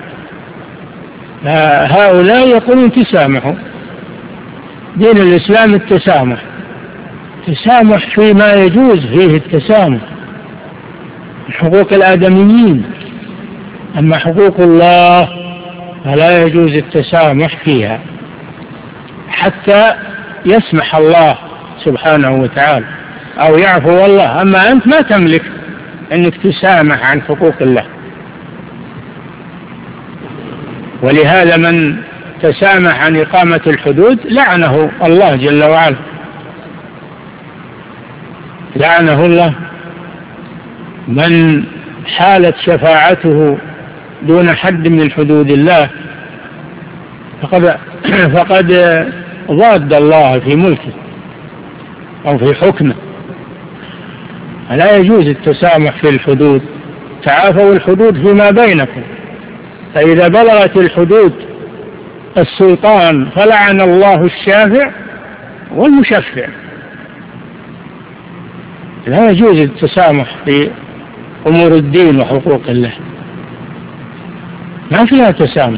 هؤلاء يقولون تسامحوا. دين الإسلام التسامح، تسامح فيما يجوز فيه التسامح، حقوق الآدميين. أما حقوق الله فلا يجوز التسامح فيها حتى يسمح الله سبحانه وتعالى أو يعفو الله. أما أنت ما تملك أنك تسامح عن حقوق الله. ولهذا من تسامح عن إقامة الحدود لعنه الله جل وعلا، لعنه الله. من حالت شفاعته دون حد من حدود الله فقد, فقد ضاد الله في ملكه أو في حكمه. لا يجوز التسامح في الحدود. تعافوا الحدود فيما بينكم، فإذا بلغت الحدود السلطان فلعن الله الشافع والمشفع. لا يجوز التسامح في أمور الدين وحقوق الله، ما فيها تسامح.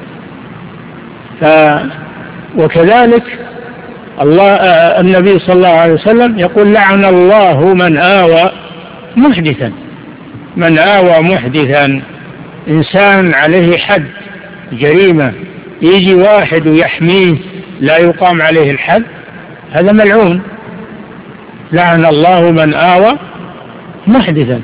ف وكذلك الله النبي صلى الله عليه وسلم يقول لعن الله من آوى محدثا. من آوى محدثا، إنسان عليه حد جريمة يجي واحد ويحميه لا يقام عليه الحد، هذا ملعون. لعن الله من آوى محدثا.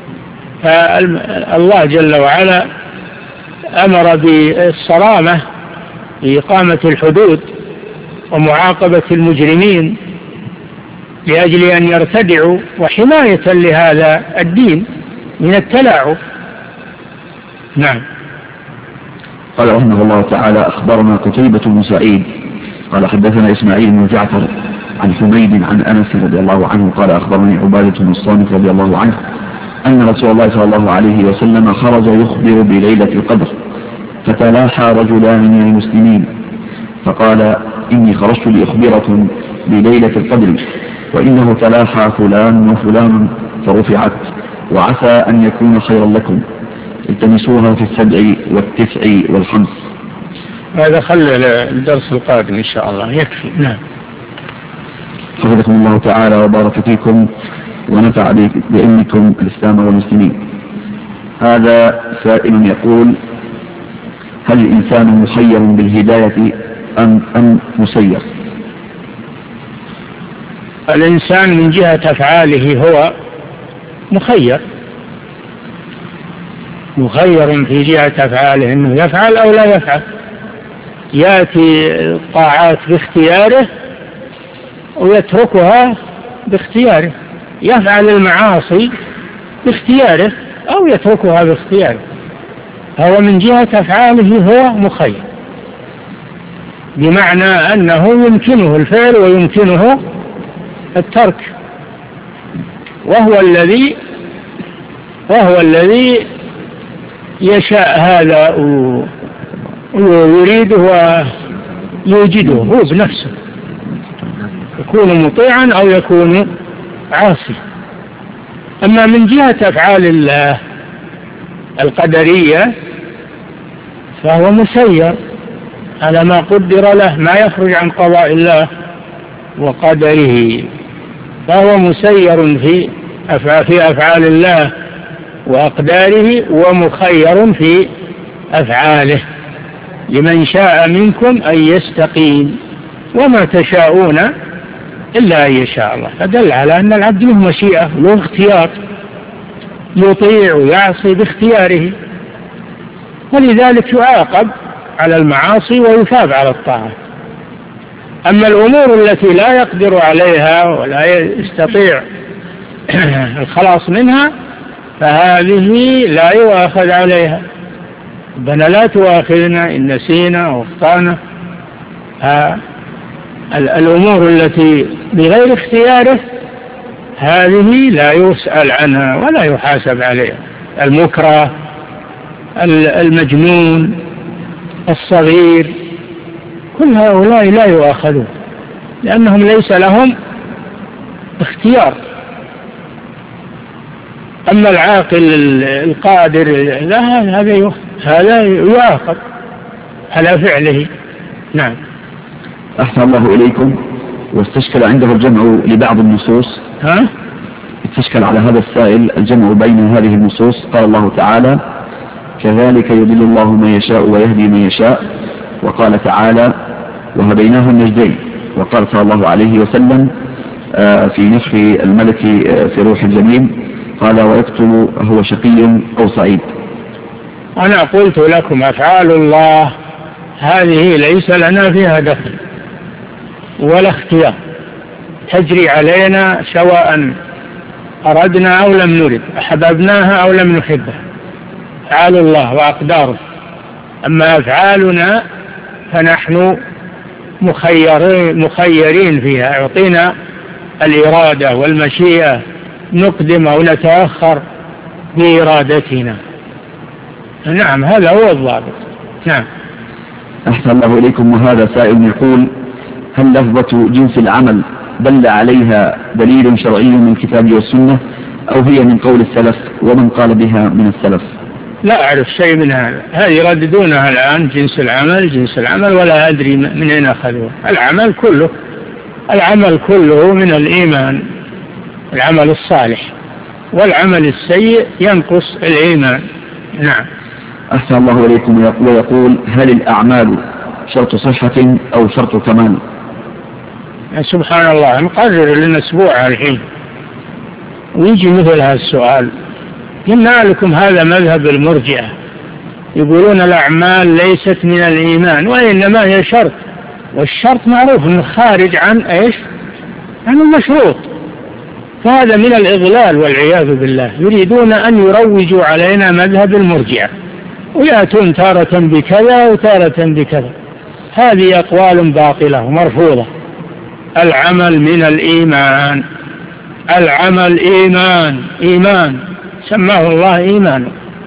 فالله جل وعلا أمر بالصرامة بإقامة الحدود ومعاقبة المجرمين لأجل أن يرتدعوا، وحماية لهذا الدين من التلاعب. نعم. قال رحمه الله تعالى: أخبرنا قتيبة بن سعيد قال حدثنا إسماعيل بن جعفر عن حميد عن أنس رضي الله عنه قال أخبرني عبادة بن الصامت رضي الله عنه أن رسول الله صلى الله عليه وسلم خرج يخبر بليلة القدر، فتلاحى رجلان من المسلمين فقال: إني خرجت لأخبركم بليلة القدر، وإنه تلاحى فلان وفلان فرفعت، وعسى أن يكون خيرا لكم، التمسوها في السبع والتسع والخمس. هذا خلى الدرس القادم إن شاء الله، يكفي. نعم. حفظكم الله تعالى وبارك فيكم ونفع بعلمكم الإسلام والمسلمين. هذا سائل يقول: هل الإنسان مخير بالهداية أم, أم مسير؟ الإنسان من جهة أفعاله هو مخير مخير في جهة أفعاله إنه يفعل أو لا يفعل. يأتي الطاعات باختياره ويتركها باختياره، يفعل المعاصي باختياره أو يتركها باختياره. هو من جهة أفعاله هو مخير، بمعنى أنه يمكنه الفعل ويمكنه الترك، وهو الذي وهو الذي يشاء هذا ويريده ويوجده هو بنفسه، يكون مطيعا أو يكون عاصي. أما من جهة أفعال الله القدرية فهو مسير على ما قدر له، ما يخرج عن قضاء الله وقدره، فهو مسير في أفعال الله وأقداره ومخير في أفعاله. لمن شاء منكم أن يستقيم وما تشاءون إلا أن يشاء الله، فدل على أن العبد له مشيئة له اختيار، يطيع ويعصي باختياره، ولذلك يعاقب على المعاصي ويثاب على الطاعة. أما الأمور التي لا يقدر عليها ولا يستطيع الخلاص منها فهذه لا يؤاخذ عليها. ربنا لا تؤاخذنا إن نسينا أو أخطأنا. الأمور التي بغير اختياره هذه لا يسأل عنها ولا يحاسب عليها. المكره، المجنون، الصغير، كل هؤلاء لا يؤاخذون لأنهم ليس لهم اختيار. أما العاقل القادر لا، هذا هذا يؤاخذ على فعله. نعم. أحسن الله إليكم. واستشكل عنده الجمع لبعض النصوص. ها؟ استشكل على هذا السائل الجمع بين هذه النصوص. قال الله تعالى: كذلك يضل الله من يشاء ويهدي من يشاء. وقال تعالى: وهديناه النجدين. وقال صلى الله عليه وسلم في نفخ الملك في روح الجميل قال: ويقتل هو شقي أو سعيد. أنا قلت لكم أفعال الله هذه ليس لنا فيها دخل ولا اختيار، تجري علينا سواء أردنا أو لم نرد، أحببناها أو لم نحبها، أفعال الله وأقداره. أما أفعالنا فنحن مخيرين, مخيرين فيها، أعطينا الإرادة والمشيئة، نقدم أو نتأخر بإرادتنا. نعم، هذا هو الضابط. نعم. أحسن الله إليكم. وهذا سائل يقول: هل لفظة جنس العمل دل عليها دليل شرعي من الكتاب والسنة أو هي من قول السلف ومن قال بها من السلف؟ لا أعرف شيء من هذا. هذه يرددونها الآن، جنس العمل جنس العمل، ولا أدري من أين أخذوه. العمل كله العمل كله من الإيمان، العمل الصالح، والعمل السيء ينقص الإيمان. نعم. أحسن الله إليكم. ويقول: هل الأعمال شرط صحة أو شرط كمال؟ سبحان الله، نقرر لنا أسبوع الحين ويجي مثل هذا السؤال. قلنا لكم هذا مذهب المرجئة، يقولون الأعمال ليست من الإيمان وإنما هي شرط، والشرط معروف أنه خارج عن إيش؟ عن المشروط، فهذا من الإضلال والعياذ بالله. يريدون أن يروجوا علينا مذهب المرجئة ويأتون تارة بكذا وتارة بكذا. هذه أقوال باطلة ومرفوضة. العمل من الإيمان، العمل إيمان، إيمان سماه الله إيمان،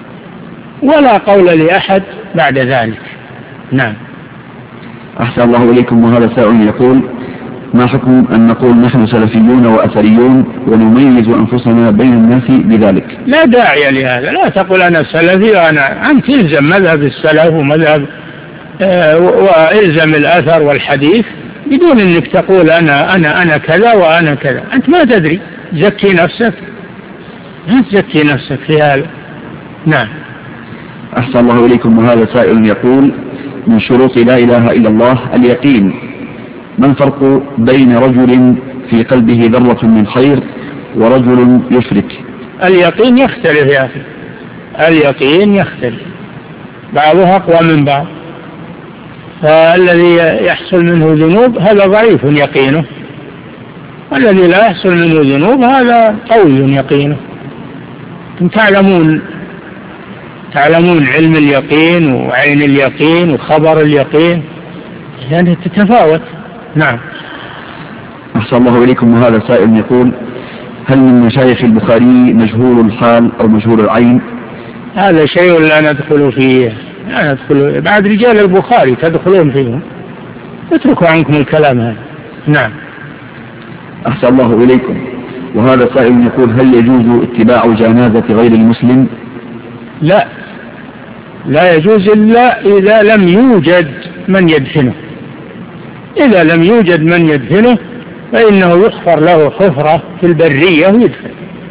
ولا قول لأحد بعد ذلك. نعم. أحسن الله إليكم. وهذا سائل يقول: ما حكم أن نقول نحن سلفيون وأثريون ونميز أنفسنا بين الناس بذلك؟ لا داعي لهذا. لا تقول أنا سلفي وأنا، أنت إلزم مذهب السلف ومذهب آه وإلزم الأثر والحديث بدون أنك تقول أنا أنا أنا كذا وأنا كذا. أنت ما تدري، زكي نفسك، لا تزكي نفسك في هذا. نعم. أحسن الله إليكم. وهذا سائل يقول: من شروط لا إله إلا الله اليقين، ما الفرق بين رجل في في قلبه ذرة من خير ورجل يشرك؟ اليقين يختلف يا أخي، اليقين يختلف، بعضها أقوى من بعض. فالذي يحصل منه ذنوب هذا ضعيف يقينه، والذي لا يحصل منه ذنوب هذا قوي يقينه. أنتم تعلمون تعلمون علم اليقين وعين اليقين وخبر اليقين، يعني تتفاوت. نعم. أحسن الله إليكم. وهذا سائل يقول: هل من مشايخ البخاري مجهول الحال أو مجهول العين؟ هذا شيء لا ندخل فيه، لا ندخل بعد رجال البخاري تدخلون فيهم، اتركوا عنكم الكلام هذا. نعم. أحسن الله إليكم. وهذا سائل يقول: هل يجوز اتباع جنازة غير المسلم؟ لا، لا يجوز إلا إذا لم يوجد من يدفنه. إذا لم يوجد من يدفنه فإنه يحفر له حفرة في البرية ويدفن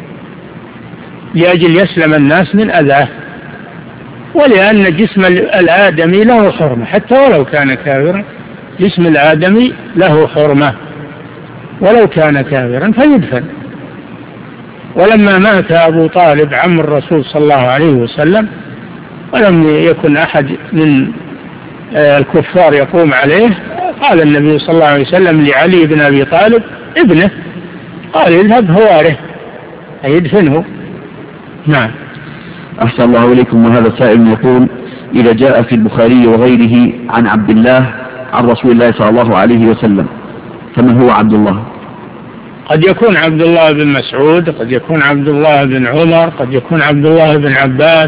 لأجل يسلم الناس من أذاه، ولأن جسم الآدمي له حرمة حتى ولو كان كافرا، جسم الآدمي له حرمة ولو كان كافرا فيدفن. ولما مات أبو طالب عم الرسول صلى الله عليه وسلم ولم يكن أحد من الكفار يقوم عليه، قال النبي صلى الله عليه وسلم لعلي بن أبي طالب ابنه، قال: اذهب هواره، يدفنه. نعم. أحسن الله إليكم. وهذا سائل يقول: إذا جاء في البخاري وغيره عن عبد الله عن رسول الله صلى الله عليه وسلم فمن هو عبد الله؟ قد يكون عبد الله بن مسعود، قد يكون عبد الله بن عمر، قد يكون عبد الله بن عباس،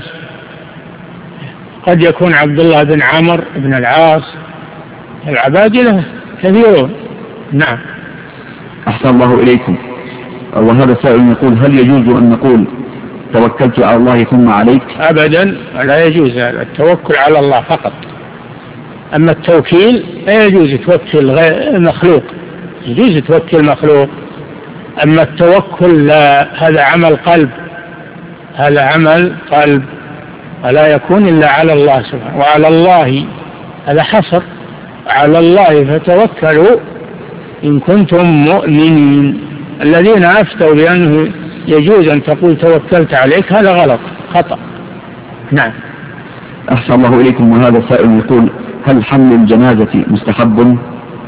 قد يكون عبد الله بن عمرو بن العاص، العبادلة كثيرون. نعم. أحسن الله إليكم. وهذا سائل يقول: هل يجوز أن نقول توكلت على الله ثم عليك؟ أبدا، لا يجوز هذا، التوكل على الله فقط. أما التوكيل لا يجوز توكل غير مخلوق، يجوز توكل مخلوق. أما التوكل لا، هذا عمل قلب، هذا عمل قلب ولا يكون إلا على الله سبحانه. وعلى الله هذا حصر، على الله فتوكلوا إن كنتم مؤمنين. الذين أفتوا بأنه يجوز أن تقول توكلت عليك هذا غلط، خطأ. نعم. أحسن الله إليكم. وهذا سائل يقول: هل حمل الجنازة مستحب؟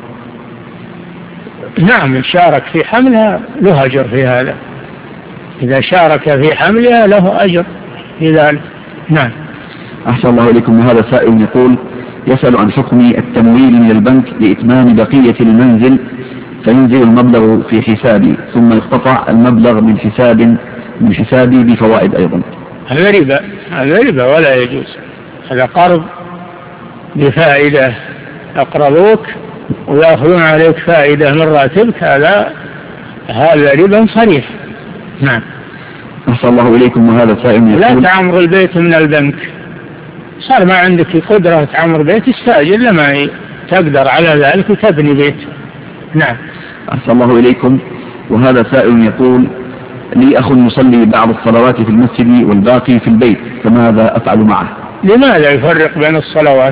نعم، شارك في حملها له أجر في هذا، إذا شارك في حملها له أجر في ذلك. نعم. أحسن الله إليكم. وهذا سائل يقول: يسأل عن حكم التمويل من البنك لإتمام بقية المنزل، فينزل المبلغ في حسابي ثم يقتطع المبلغ من حساب من حسابي بفوائد أيضا. هذا ربا، هذا ربا ولا يجوز. هذا قرض بفائدة، أقرضوك ويأخذون عليك فائدة من راتبك، هذا هذا ربا صريح. نعم. أحسن الله إليكم. وهذا سائل يقول: لا تعمر البيت من البنك، صار ما عندك قدرة تعمر بيت استأجر لما تقدر على ذلك وتبني بيت. نعم. أحسن الله إليكم. وهذا سائل يقول: لي أخ يصلي بعض الصلوات في المسجد والباقي في البيت، فماذا أفعل معه؟ لماذا يفرق بين الصلوات؟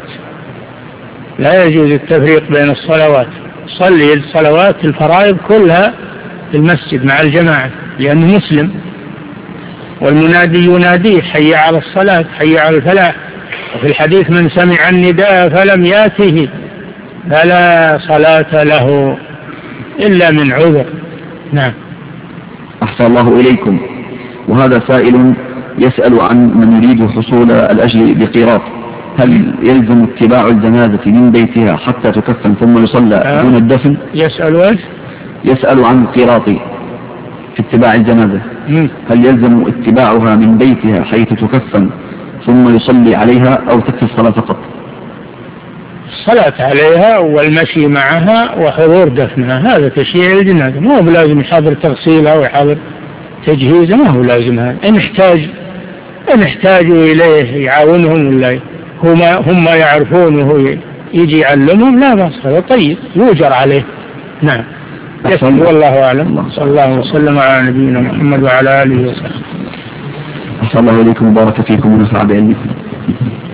لا يجوز التفريق بين الصلوات، صلي الصلوات الفرائض كلها في المسجد مع الجماعة لأنه مسلم، والمنادي يناديه: حي على الصلاة، حي على الفلاح. وفي الحديث: من سمع النداء فلم ياته فلا صلاة له إلا من عذر. نعم. أحسن الله إليكم. وهذا سائل يسأل عن من يريد حصول الأجر بقيراط، هل يلزم اتباع الجنازة من بيتها حتى تكفن ثم يصلى آه. دون الدفن؟ يسأل ايش؟ يسأل عن القيراط في اتباع الجنازة، مم. هل يلزم اتباعها من بيتها حيث تكفن ثم يصلي عليها أو تكفي الصلاة فقط؟ الصلاة عليها والمشي معها وحضور دفنها، هذا تشييع الجنازة، ما هو بلازم يحضر تغسيلها ويحضر تجهيزها، ما هو لازم هذا. إن احتاج إن احتاجوا إليه يعاونهم ولا هم هم يعرفون وهو يجي يعلمهم لا بأس، هذا طيب يؤجر عليه. نعم. يسأل والله أعلم. صلى الله وسلم على نبينا محمد وعلى آله وصحبه. أحسن الله إليكم وبارك فيكم ونفع بعلمكم.